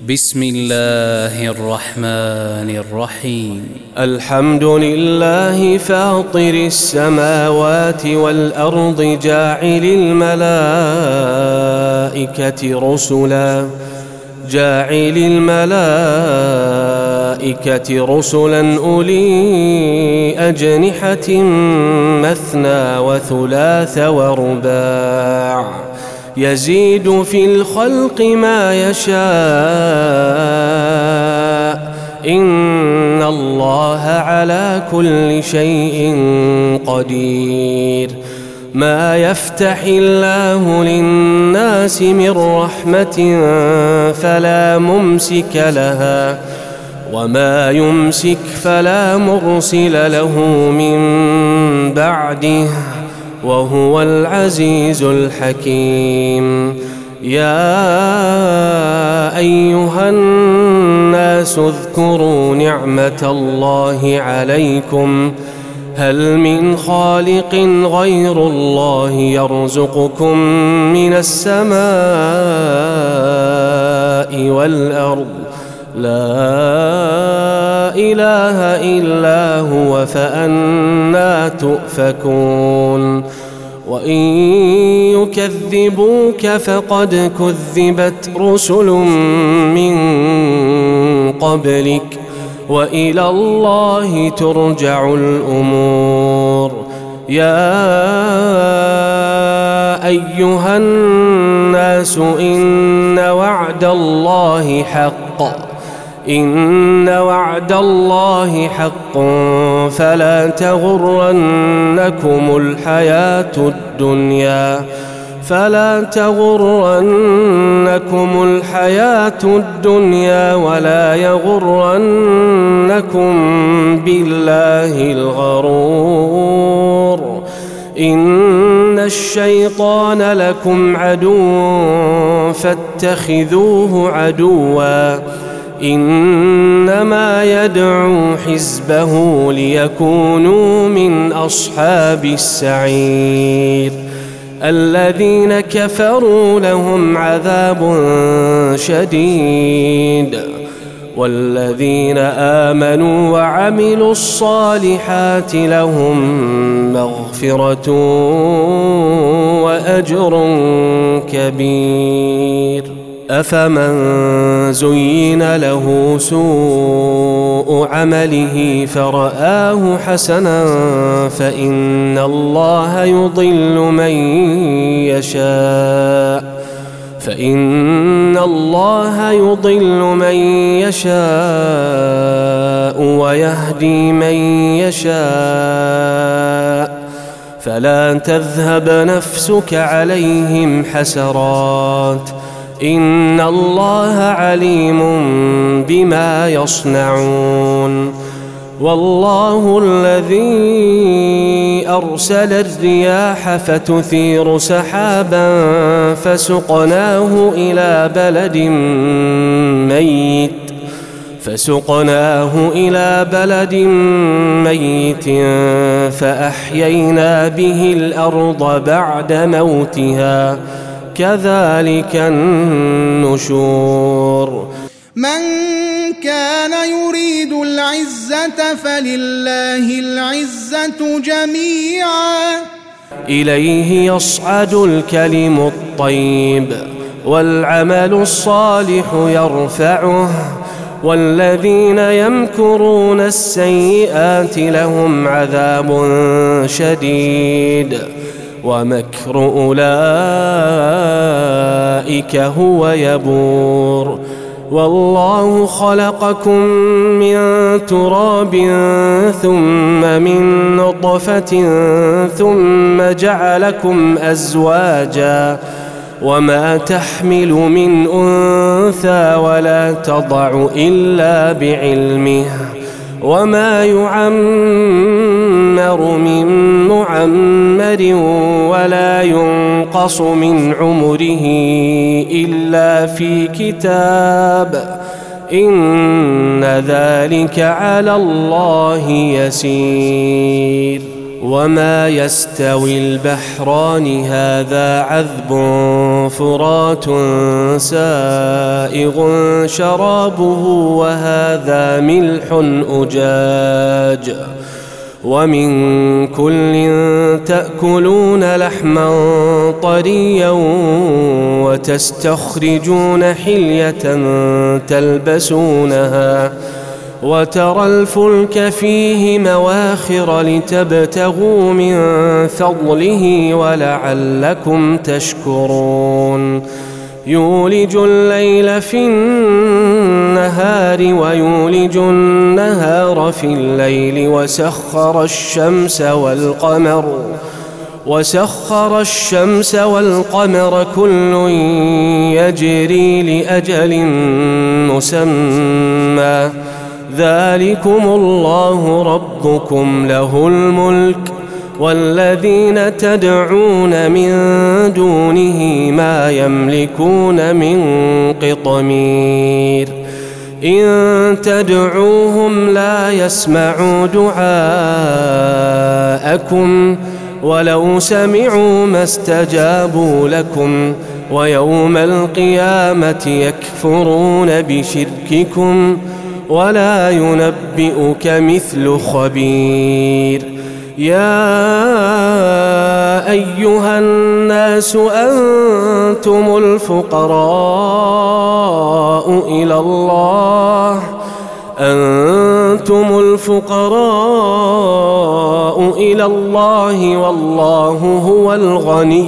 بسم الله الرحمن الرحيم. الحمد لله فاطر السماوات والأرض جاعل الملائكة رسلا أولي أجنحة مثنى وثلاث ورباع يزيد في الخلق ما يشاء إن الله على كل شيء قدير. ما يفتح الله للناس من رحمة فلا ممسك لها وما يمسك فلا مرسل له من بعده وهو العزيز الحكيم. يا أيها الناس اذكروا نعمة الله عليكم هل من خالق غير الله يرزقكم من السماء والأرض لا إله إلا هو فأنى تؤفكون. وإن يكذبوك فقد كذبت رسل من قبلك وإلى الله ترجع الأمور. يا أيها الناس إن وعد الله حق فلا تغرنكم الحياة الدنيا ولا يغرنكم بالله الغرور. إن الشيطان لكم عدو فاتخذوه عدوا إنما يدعو حزبه ليكونوا من أصحاب السعير. الذين كفروا لهم عذاب شديد والذين آمنوا وعملوا الصالحات لهم مغفرة وأجر كبير. أفمن زين له سوء عمله فرآه حسنا فإن الله يضل من يشاء ويهدي من يشاء فلا تذهب نفسك عليهم حسرات إن الله عليم بما يصنعون. والله الذي أرسل الرياح فتثير سحابا فسقناه إلى بلد ميت فأحيينا به الأرض بعد موتها كذلك النشور. من كان يريد العزة فلله العزة جميعا إليه يصعد الكلم الطيب والعمل الصالح يرفعه والذين يمكرون السيئات لهم عذاب شديد ومكر أولئك هو يبور. والله خلقكم من تراب ثم من نطفة ثم جعلكم أزواجا وما تحمل من أنثى ولا تضع إلا بعلمه وما يعمر من معمر ولا ينقص من عمره إلا في كتاب إن ذلك على الله يسير. وما يستوي البحران هذا عذب فرات سائغ شرابه وهذا ملح أجاج ومن كل تأكلون لحما طريا وتستخرجون حلية تلبسونها وترى الفلك فيه مواخر لتبتغوا من فضله ولعلكم تشكرون يولج الليل في النهار ويولج النهار في الليل وسخر الشمس والقمر كل يجري لأجل مسمى ذلكم الله ربكم له الملك والذين تدعون من دونه ما يملكون من قطمير إن تدعوهم لا يسمعوا دعاءكم ولو سمعوا ما استجابوا لكم ويوم القيامة يكفرون بشرككم ولا ينبئك مثل خبير يا أيها الناس أنتم الفقراء إلى الله والله هو الغني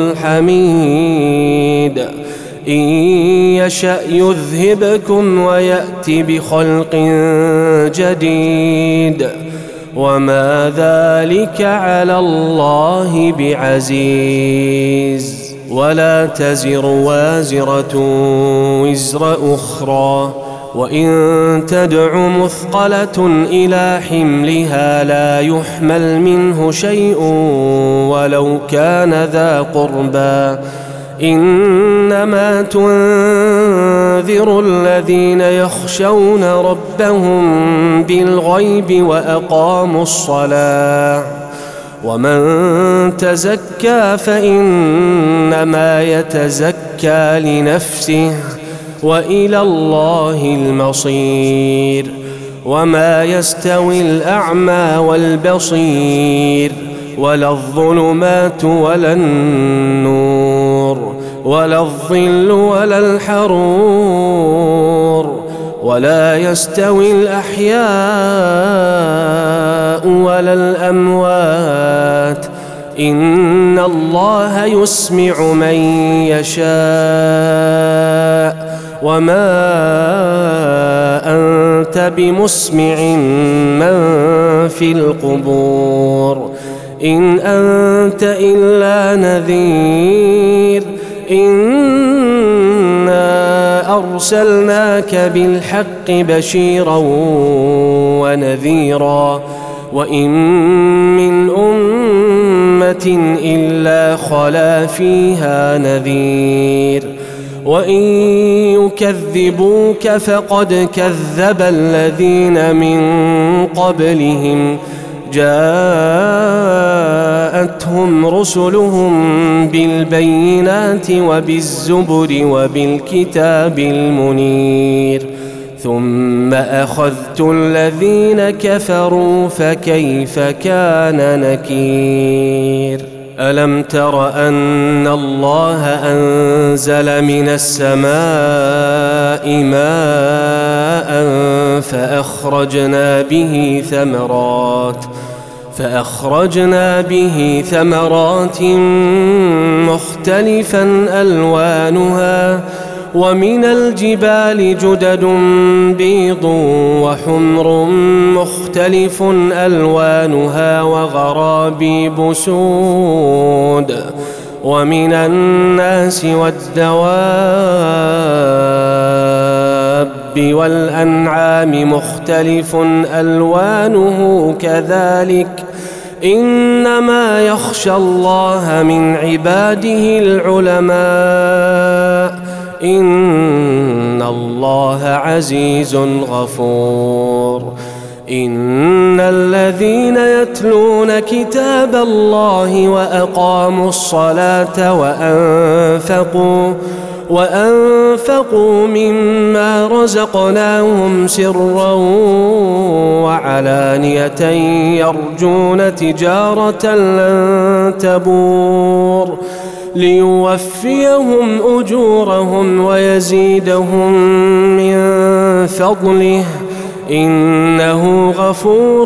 الحميد إن يشأ يذهبكم ويأت بخلق جديد وما ذلك على الله بعزيز ولا تزر وازرة وزر أخرى وإن تدع مثقلة إلى حملها لا يحمل منه شيء ولو كان ذا قربى إنما تنذر الذين يخشون ربهم بالغيب وأقاموا الصلاة ومن تزكى فإنما يتزكى لنفسه وإلى الله المصير وما يستوي الأعمى والبصير ولا الظلمات ولا النور ولا الظل ولا الحرور ولا يستوي الأحياء ولا الأموات إن الله يسمع من يشاء وما أنت بمسمع من في القبور إن أنت إلا نذير إنا أرسلناك بالحق بشيرا ونذيرا وإن من أمة إلا خلا فيها نذير وإن يكذبوك فقد كذب الذين من قبلهم جاءتهم رسلهم بالبينات وبالزبر وبالكتاب المنير ثم أخذت الذين كفروا فكيف كان نكير ألم تر أن الله أنزل من السماء ماء فأخرجنا به ثمرات مختلفا ألوانها ومن الجبال جدد بيض وحمر مختلف ألوانها وغرابيب سود ومن الناس والدواب والأنعام مختلف ألوانه كذلك إنما يخشى الله من عباده العلماء إن الله عزيز غفور إن الذين يتلون كتاب الله وأقاموا الصلاة وأنفقوا مما رزقناهم سرا وعلانية يرجون تجارة لن تبور ليوفيهم أجورهم ويزيدهم من فضله إنه غفور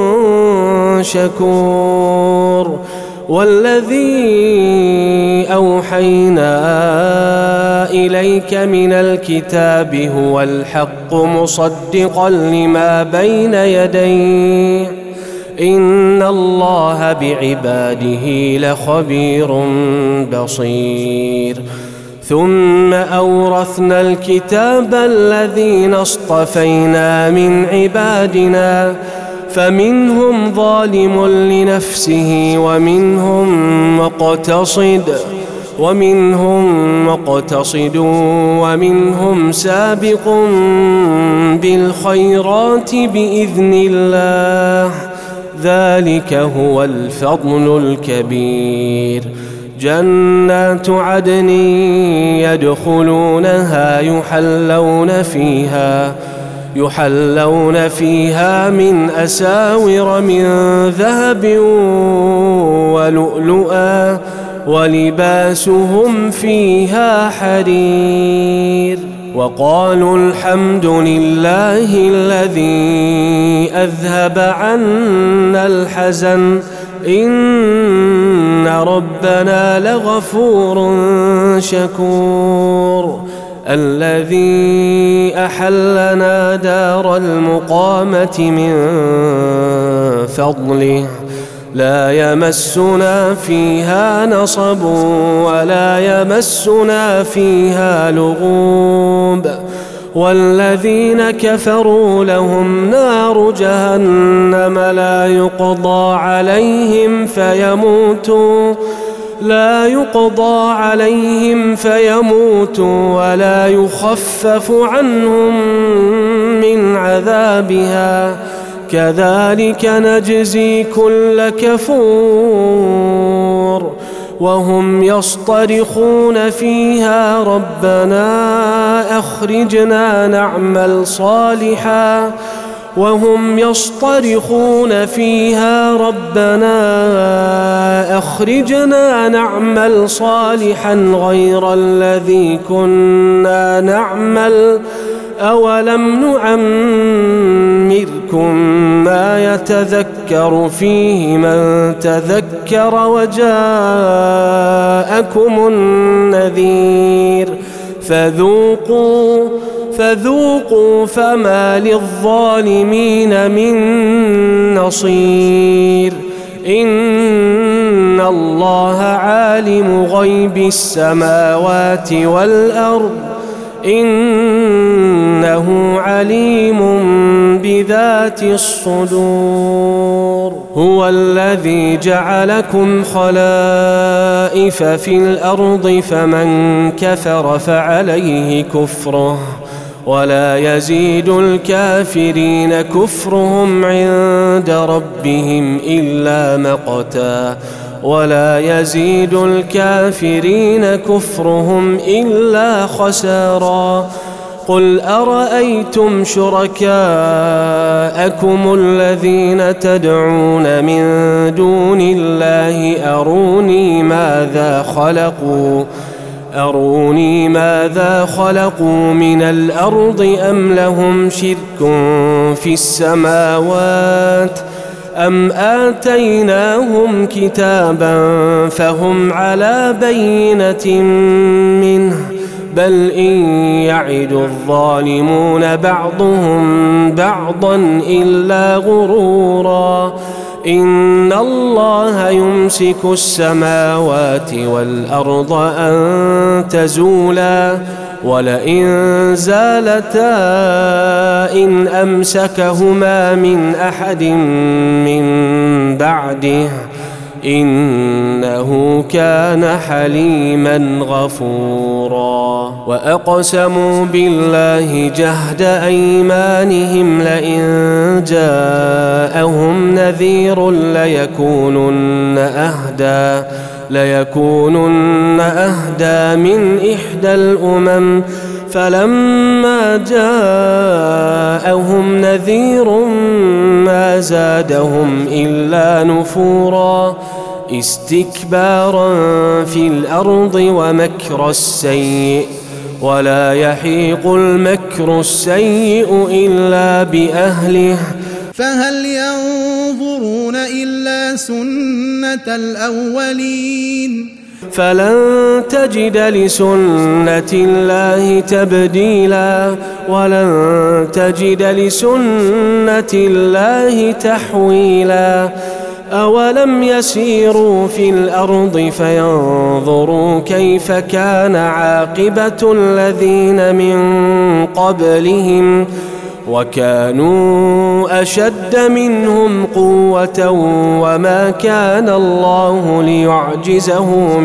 شكور. والذي أوحينا إليك من الكتاب هو الحق مصدقا لما بين يديه إن الله بعباده لخبير بصير. ثم أورثنا الكتاب الذين اصطفينا من عبادنا فمنهم ظالم لنفسه ومنهم مقتصد ومنهم سابق بالخيرات بإذن الله ذلك هو الفضل الكبير. جنات عدن يدخلونها يحلون فيها من أساور من ذهب ولؤلؤا ولباسهم فيها حرير. وقالوا الحمد لله الذي أذهب عنا الحزن إن ربنا لغفور شكور. الذي أحلنا دار المقامة من فضله لا يمسنا فيها نصب ولا يمسنا فيها لغوب. والذين كفروا لهم نار جهنم لا يقضى عليهم فيموتوا ولا يخفف عنهم من عذابها كذلك نجزي كل كفور. وهم يصطرخون فيها ربنا أخرجنا نعمل صالحا غير الذي كنا نعمل أولم نعمركم ما يتذكر فيه من تذكر وجاءكم النذير فذوقوا فما للظالمين من نصير. إن الله عالم غيب السماوات والأرض إنه عليم بذات الصدور. هو الذي جعلكم خلائف في الأرض فمن كفر فعليه كفره ولا يزيد الكافرين كفرهم عند ربهم إلا مقتا ولا يزيد الكافرين كفرهم إلا خسارا. قل أرأيتم شركاءكم الذين تدعون من دون الله أروني ماذا خلقوا من الأرض أم لهم شرك في السماوات أم آتيناهم كتابا فهم على بينة منه بل إن يعد الظالمون بعضهم بعضا إلا غرورا. إن الله يمسك السماوات والأرض أن تزولا ولئن زالتا إن أمسكهما من أحد من بعده إنه كان حليما غفورا. وأقسموا بالله جهد أيمانهم لئن جاءهم نذير ليكونن أهدى من إحدى الأمم، فلما جاءهم نذير ما زادهم إلا نفورا استكبارا في الأرض ومكر السيء، ولا يحيق المكر السيء إلا بأهله. فهل ينظرون إلا سنة الأولين فلن تجد لسنة الله تبديلا ولن تجد لسنة الله تحويلا. أولم يسيروا في الأرض فينظروا كيف كان عاقبة الذين من قبلهم وكانوا أشد منهم قوة وما كان الله ليعجزه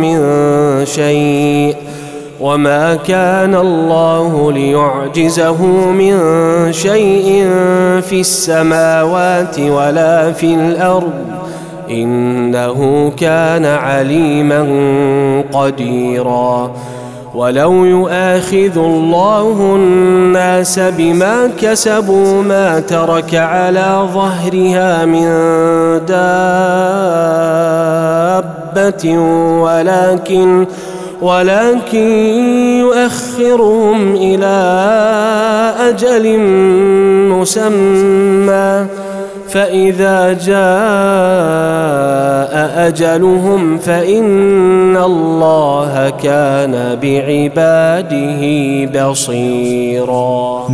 من شيء في السماوات ولا في الأرض إنه كان عليما قديرا. ولو يؤاخذ الله الناس بما كسبوا ما ترك على ظهرها من دابة ولكن يؤخرهم إلى أجل مسمى، فإذا جاء أجلهم فإن الله كان بعباده بصيرا.